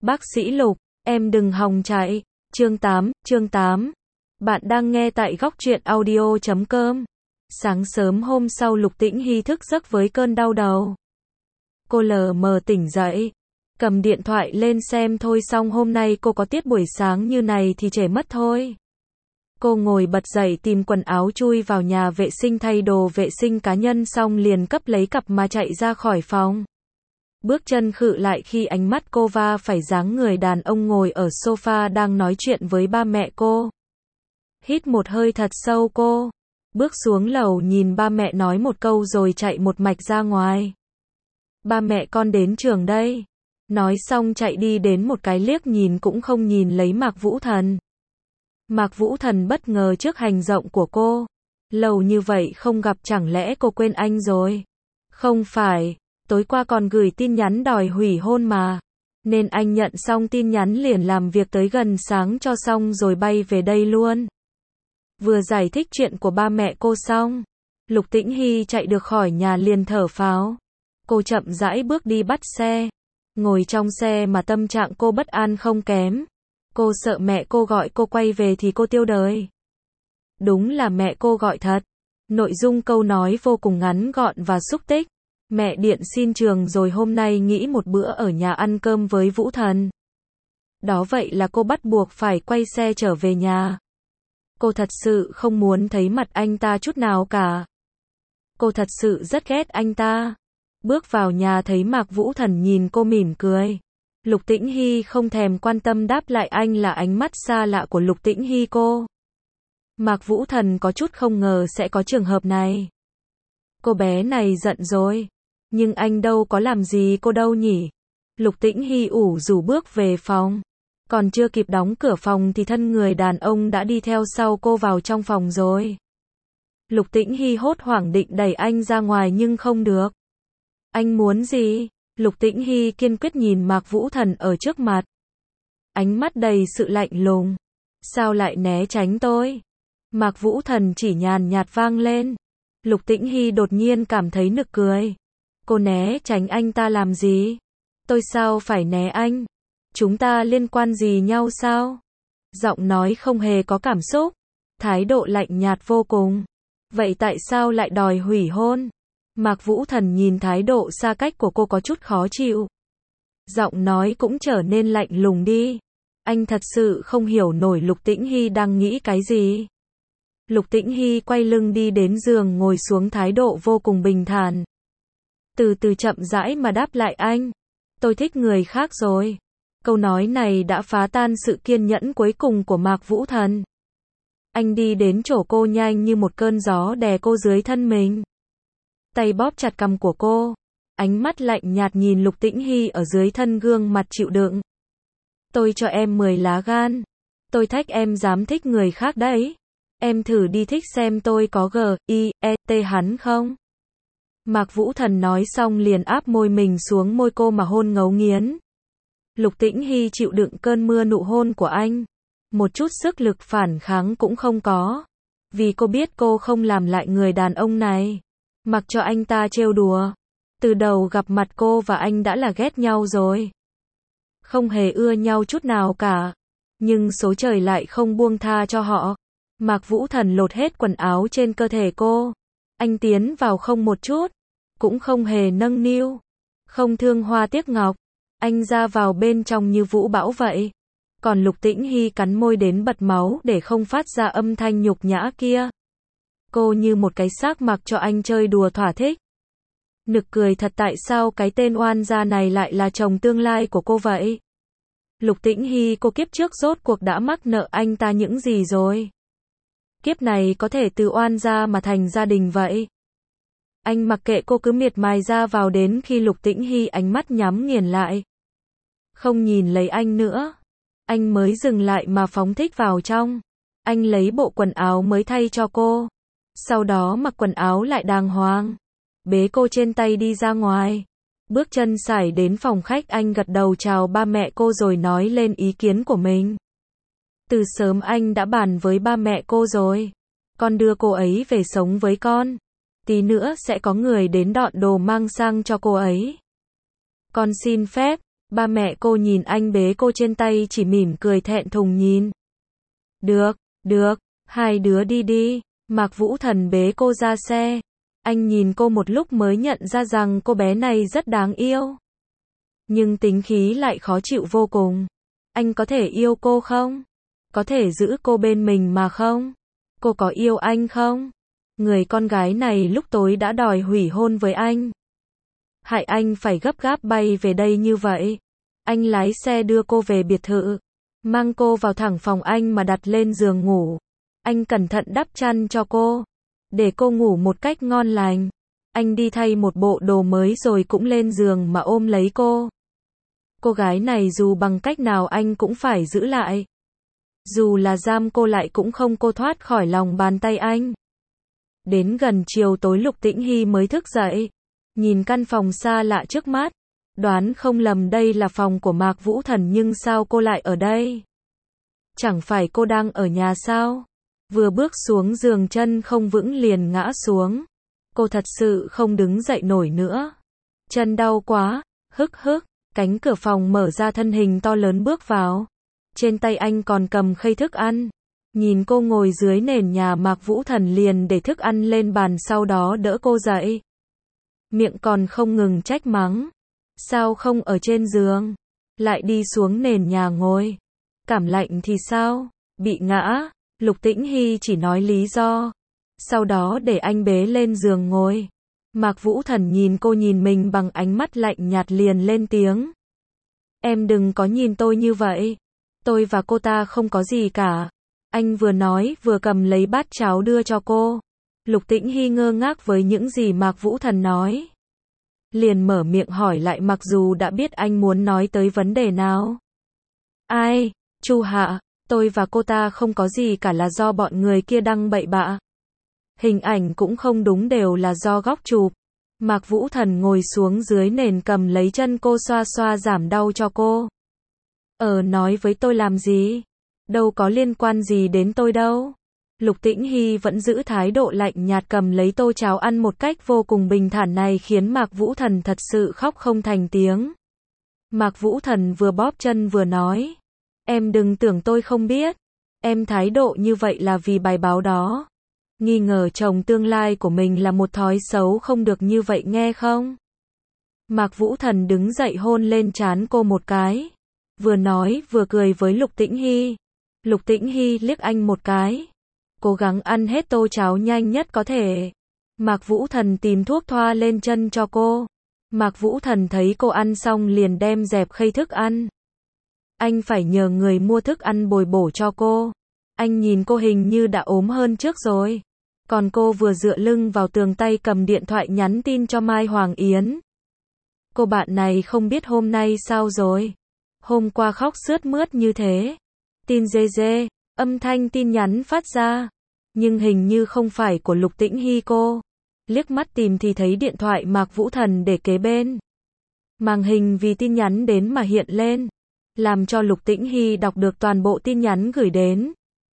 Bác sĩ Lục, em đừng hòng chạy. Chương 8. Bạn đang nghe tại góc truyện audio.com. Sáng sớm hôm sau Lục Tĩnh Hy thức giấc với cơn đau đầu. Cô lờ mờ tỉnh dậy, cầm điện thoại lên xem thôi, xong hôm nay cô có tiết buổi sáng như này thì trễ mất thôi. Cô ngồi bật dậy tìm quần áo, chui vào nhà vệ sinh thay đồ vệ sinh cá nhân xong liền cấp lấy cặp mà chạy ra khỏi phòng. Bước chân khựng lại khi ánh mắt cô va phải dáng người đàn ông ngồi ở sofa đang nói chuyện với ba mẹ cô. Hít một hơi thật sâu, cô bước xuống lầu nhìn ba mẹ nói một câu rồi chạy một mạch ra ngoài. Ba mẹ con đến trường đây. Nói xong chạy đi đến một cái, liếc nhìn cũng không nhìn lấy Mạc Vũ Thần. Mạc Vũ Thần bất ngờ trước hành động của cô. Lâu như vậy không gặp, chẳng lẽ cô quên anh rồi? Không phải, tối qua còn gửi tin nhắn đòi hủy hôn mà. Nên anh nhận xong tin nhắn liền làm việc tới gần sáng cho xong rồi bay về đây luôn. Vừa giải thích chuyện của ba mẹ cô xong, Lục Tĩnh Hy chạy được khỏi nhà liền thở phào. Cô chậm rãi bước đi bắt xe. Ngồi trong xe mà tâm trạng cô bất an không kém. Cô sợ mẹ cô gọi cô quay về thì cô tiêu đời. Đúng là mẹ cô gọi thật. Nội dung câu nói vô cùng ngắn gọn và xúc tích. Mẹ điện xin trường rồi hôm nay nghỉ một bữa ở nhà ăn cơm với Vũ Thần. Đó vậy là cô bắt buộc phải quay xe trở về nhà. Cô thật sự không muốn thấy mặt anh ta chút nào cả. Cô thật sự rất ghét anh ta. Bước vào nhà thấy Mạc Vũ Thần nhìn cô mỉm cười. Lục Tĩnh Hy không thèm quan tâm đáp lại anh là ánh mắt xa lạ của Lục Tĩnh Hy cô. Mạc Vũ Thần có chút không ngờ sẽ có trường hợp này. Cô bé này giận rồi. Nhưng anh đâu có làm gì cô đâu nhỉ? Lục Tĩnh Hy ủ rũ bước về phòng. Còn chưa kịp đóng cửa phòng thì thân người đàn ông đã đi theo sau cô vào trong phòng rồi. Lục Tĩnh Hy hốt hoảng định đẩy anh ra ngoài nhưng không được. Anh muốn gì? Lục Tĩnh Hy kiên quyết nhìn Mạc Vũ Thần ở trước mặt. Ánh mắt đầy sự lạnh lùng. Sao lại né tránh tôi? Mạc Vũ Thần chỉ nhàn nhạt vang lên. Lục Tĩnh Hy đột nhiên cảm thấy nực cười. Cô né tránh anh ta làm gì? Tôi sao phải né anh? Chúng ta liên quan gì nhau sao? Giọng nói không hề có cảm xúc. Thái độ lạnh nhạt vô cùng. Vậy tại sao lại đòi hủy hôn? Mạc Vũ Thần nhìn thái độ xa cách của cô có chút khó chịu. Giọng nói cũng trở nên lạnh lùng đi. Anh thật sự không hiểu nổi Lục Tĩnh Hy đang nghĩ cái gì. Lục Tĩnh Hy quay lưng đi đến giường ngồi xuống, thái độ vô cùng bình thản. Từ từ chậm rãi mà đáp lại anh. Tôi thích người khác rồi. Câu nói này đã phá tan sự kiên nhẫn cuối cùng của Mạc Vũ Thần. Anh đi đến chỗ cô nhanh như một cơn gió đè cô dưới thân mình. Tay bóp chặt cằm của cô. Ánh mắt lạnh nhạt nhìn Lục Tĩnh Hy ở dưới thân, gương mặt chịu đựng. Tôi cho em 10 lá gan. Tôi thách em dám thích người khác đấy. Em thử đi thích xem tôi có G.I.E.T hắn không? Mạc Vũ Thần nói xong liền áp môi mình xuống môi cô mà hôn ngấu nghiến. Lục Tĩnh Hy chịu đựng cơn mưa nụ hôn của anh. Một chút sức lực phản kháng cũng không có. Vì cô biết cô không làm lại người đàn ông này. Mặc cho anh ta trêu đùa. Từ đầu gặp mặt cô và anh đã là ghét nhau rồi. Không hề ưa nhau chút nào cả. Nhưng số trời lại không buông tha cho họ. Mạc Vũ Thần lột hết quần áo trên cơ thể cô. Anh tiến vào không một chút. Cũng không hề nâng niu. Không thương hoa tiếc ngọc. Anh ra vào bên trong như vũ bão vậy. Còn Lục Tĩnh Hy cắn môi đến bật máu để không phát ra âm thanh nhục nhã kia. Cô như một cái xác mặc cho anh chơi đùa thỏa thích. Nực cười thật, tại sao cái tên oan gia này lại là chồng tương lai của cô vậy? Lục Tĩnh Hy, cô kiếp trước rốt cuộc đã mắc nợ anh ta những gì rồi? Kiếp này có thể từ oan gia mà thành gia đình vậy? Anh mặc kệ cô cứ miệt mài ra vào đến khi Lục Tĩnh Hy ánh mắt nhắm nghiền lại. Không nhìn lấy anh nữa. Anh mới dừng lại mà phóng thích vào trong. Anh lấy bộ quần áo mới thay cho cô. Sau đó mặc quần áo lại đàng hoàng. Bế cô trên tay đi ra ngoài. Bước chân sải đến phòng khách, anh gật đầu chào ba mẹ cô rồi nói lên ý kiến của mình. Từ sớm anh đã bàn với ba mẹ cô rồi. Con đưa cô ấy về sống với con. Tí nữa sẽ có người đến dọn đồ mang sang cho cô ấy. Con xin phép. Ba mẹ cô nhìn anh bế cô trên tay chỉ mỉm cười thẹn thùng nhìn. Được, được, hai đứa đi đi. Mạc Vũ Thần bế cô ra xe. Anh nhìn cô một lúc mới nhận ra rằng cô bé này rất đáng yêu. Nhưng tính khí lại khó chịu vô cùng. Anh có thể yêu cô không? Có thể giữ cô bên mình mà không? Cô có yêu anh không? Người con gái này lúc tối đã đòi hủy hôn với anh. Hại anh phải gấp gáp bay về đây như vậy. Anh lái xe đưa cô về biệt thự. Mang cô vào thẳng phòng anh mà đặt lên giường ngủ. Anh cẩn thận đắp chăn cho cô. Để cô ngủ một cách ngon lành. Anh đi thay một bộ đồ mới rồi cũng lên giường mà ôm lấy cô. Cô gái này dù bằng cách nào anh cũng phải giữ lại. Dù là giam cô lại cũng không cô thoát khỏi lòng bàn tay anh. Đến gần chiều tối Lục Tĩnh Hy mới thức dậy. Nhìn căn phòng xa lạ trước mắt. Đoán không lầm đây là phòng của Mạc Vũ Thần nhưng sao cô lại ở đây? Chẳng phải cô đang ở nhà sao? Vừa bước xuống giường chân không vững liền ngã xuống. Cô thật sự không đứng dậy nổi nữa. Chân đau quá, hức hức. Cánh cửa phòng mở ra thân hình to lớn bước vào. Trên tay anh còn cầm khay thức ăn. Nhìn cô ngồi dưới nền nhà Mạc Vũ Thần liền để thức ăn lên bàn sau đó đỡ cô dậy. Miệng còn không ngừng trách mắng. Sao không ở trên giường? Lại đi xuống nền nhà ngồi. Cảm lạnh thì sao? Bị ngã. Lục Tĩnh Hy chỉ nói lý do. Sau đó để anh bế lên giường ngồi. Mạc Vũ Thần nhìn cô nhìn mình bằng ánh mắt lạnh nhạt liền lên tiếng. Em đừng có nhìn tôi như vậy. Tôi và cô ta không có gì cả. Anh vừa nói vừa cầm lấy bát cháo đưa cho cô. Lục Tĩnh Hy ngơ ngác với những gì Mạc Vũ Thần nói. Liền mở miệng hỏi lại mặc dù đã biết anh muốn nói tới vấn đề nào. Ai? Chu Hạ, tôi và cô ta không có gì cả là do bọn người kia đăng bậy bạ. Hình ảnh cũng không đúng đều là do góc chụp. Mạc Vũ Thần ngồi xuống dưới nền cầm lấy chân cô xoa xoa giảm đau cho cô. Nói với tôi làm gì? Đâu có liên quan gì đến tôi đâu. Lục Tĩnh Hy vẫn giữ thái độ lạnh nhạt cầm lấy tô cháo ăn một cách vô cùng bình thản này khiến Mạc Vũ Thần thật sự khóc không thành tiếng. Mạc Vũ Thần vừa bóp chân vừa nói. Em đừng tưởng tôi không biết. Em thái độ như vậy là vì bài báo đó. Nghi ngờ chồng tương lai của mình là một thói xấu không được như vậy nghe không? Mạc Vũ Thần đứng dậy hôn lên trán cô một cái. Vừa nói vừa cười với Lục Tĩnh Hy. Lục Tĩnh Hy liếc anh một cái. Cố gắng ăn hết tô cháo nhanh nhất có thể. Mạc Vũ Thần tìm thuốc thoa lên chân cho cô. Mạc Vũ Thần thấy cô ăn xong liền đem dẹp khay thức ăn. Anh phải nhờ người mua thức ăn bồi bổ cho cô. Anh nhìn cô hình như đã ốm hơn trước rồi. Còn cô vừa dựa lưng vào tường tay cầm điện thoại nhắn tin cho Mai Hoàng Yến. Cô bạn này không biết hôm nay sao rồi. Hôm qua khóc sướt mướt như thế. Tin dê dê, âm thanh tin nhắn phát ra. Nhưng hình như không phải của Lục Tĩnh Hy cô. Liếc mắt tìm thì thấy điện thoại Mạc Vũ Thần để kế bên. Màn hình vì tin nhắn đến mà hiện lên. Làm cho Lục Tĩnh Hy đọc được toàn bộ tin nhắn gửi đến.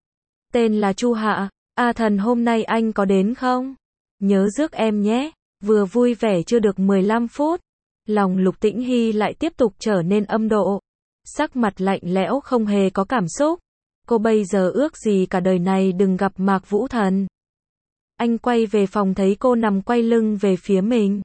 Tên là Chu Hạ. Thần hôm nay anh có đến không? Nhớ rước em nhé. Vừa vui vẻ chưa được 15 phút. Lòng Lục Tĩnh Hy lại tiếp tục trở nên âm độ. Sắc mặt lạnh lẽo không hề có cảm xúc. Cô bây giờ ước gì cả đời này đừng gặp Mạc Vũ Thần. Anh quay về phòng thấy cô nằm quay lưng về phía mình.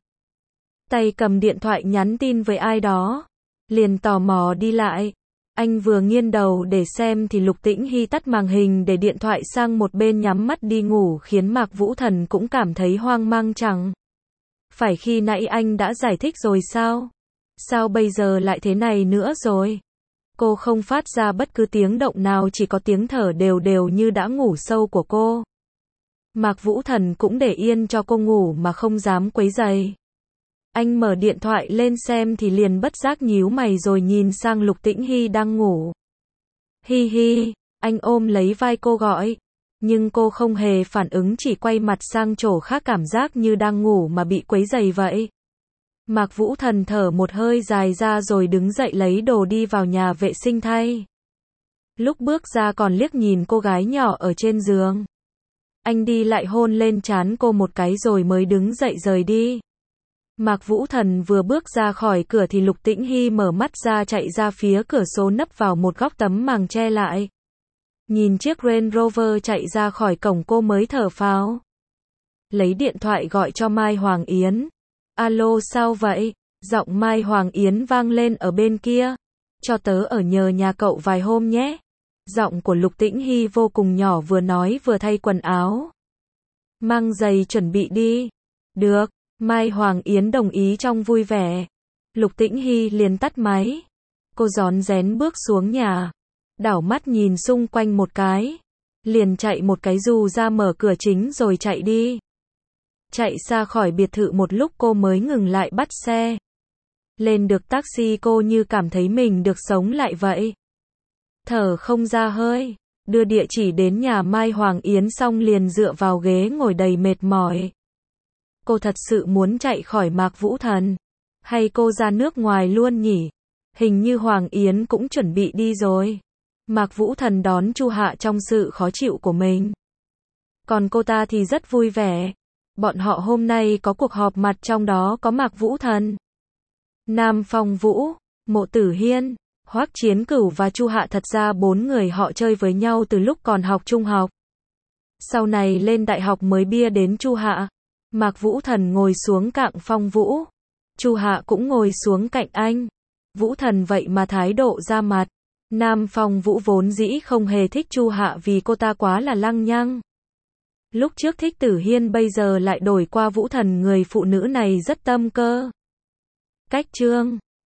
Tay cầm điện thoại nhắn tin với ai đó. Liền tò mò đi lại. Anh vừa nghiêng đầu để xem thì Lục Tĩnh Hy tắt màn hình để điện thoại sang một bên nhắm mắt đi ngủ khiến Mạc Vũ Thần cũng cảm thấy hoang mang chẳng. Phải khi nãy anh đã giải thích rồi sao? Sao bây giờ lại thế này nữa rồi? Cô không phát ra bất cứ tiếng động nào chỉ có tiếng thở đều đều như đã ngủ sâu của cô. Mạc Vũ Thần cũng để yên cho cô ngủ mà không dám quấy rầy. Anh mở điện thoại lên xem thì liền bất giác nhíu mày rồi nhìn sang Lục Tĩnh Hy đang ngủ. Hi hi, anh ôm lấy vai cô gọi. Nhưng cô không hề phản ứng chỉ quay mặt sang chỗ khác cảm giác như đang ngủ mà bị quấy rầy vậy. Mạc Vũ Thần thở một hơi dài ra rồi đứng dậy lấy đồ đi vào nhà vệ sinh thay. Lúc bước ra còn liếc nhìn cô gái nhỏ ở trên giường. Anh đi lại hôn lên trán cô một cái rồi mới đứng dậy rời đi. Mạc Vũ Thần vừa bước ra khỏi cửa thì Lục Tĩnh Hy mở mắt ra chạy ra phía cửa sổ nấp vào một góc tấm màng che lại. Nhìn chiếc Range Rover chạy ra khỏi cổng cô mới thở phào. Lấy điện thoại gọi cho Mai Hoàng Yến. Alo sao vậy? Giọng Mai Hoàng Yến vang lên ở bên kia. Cho tớ ở nhờ nhà cậu vài hôm nhé. Giọng của Lục Tĩnh Hy vô cùng nhỏ, vừa nói vừa thay quần áo. Mang giày chuẩn bị đi. Được, Mai Hoàng Yến đồng ý trong vui vẻ. Lục Tĩnh Hy liền tắt máy. Cô rón rén bước xuống nhà. Đảo mắt nhìn xung quanh một cái. Liền chạy một cái dù ra mở cửa chính rồi chạy đi. Chạy xa khỏi biệt thự một lúc cô mới ngừng lại bắt xe. Lên được taxi cô như cảm thấy mình được sống lại vậy. Thở không ra hơi. Đưa địa chỉ đến nhà Mai Hoàng Yến xong liền dựa vào ghế ngồi đầy mệt mỏi. Cô thật sự muốn chạy khỏi Mạc Vũ Thần. Hay cô ra nước ngoài luôn nhỉ? Hình như Hoàng Yến cũng chuẩn bị đi rồi. Mạc Vũ Thần đón Chu Hạ trong sự khó chịu của mình. Còn cô ta thì rất vui vẻ. Bọn họ hôm nay có cuộc họp mặt, trong đó có Mạc Vũ Thần, Nam Phong Vũ, Mộ Tử Hiên, Hoắc Chiến Cửu và Chu Hạ. Thật ra 4 người họ chơi với nhau từ lúc còn học trung học. Sau này lên đại học mới bia đến Chu Hạ. Mạc Vũ Thần ngồi xuống cạnh Phong Vũ. Chu Hạ cũng ngồi xuống cạnh anh. Vũ Thần vậy mà thái độ ra mặt. Nam Phong Vũ vốn dĩ không hề thích Chu Hạ vì cô ta quá là lăng nhăng. Lúc trước thích Tử Hiên, bây giờ lại đổi qua Vũ Thần, người phụ nữ này rất tâm cơ. Cách chương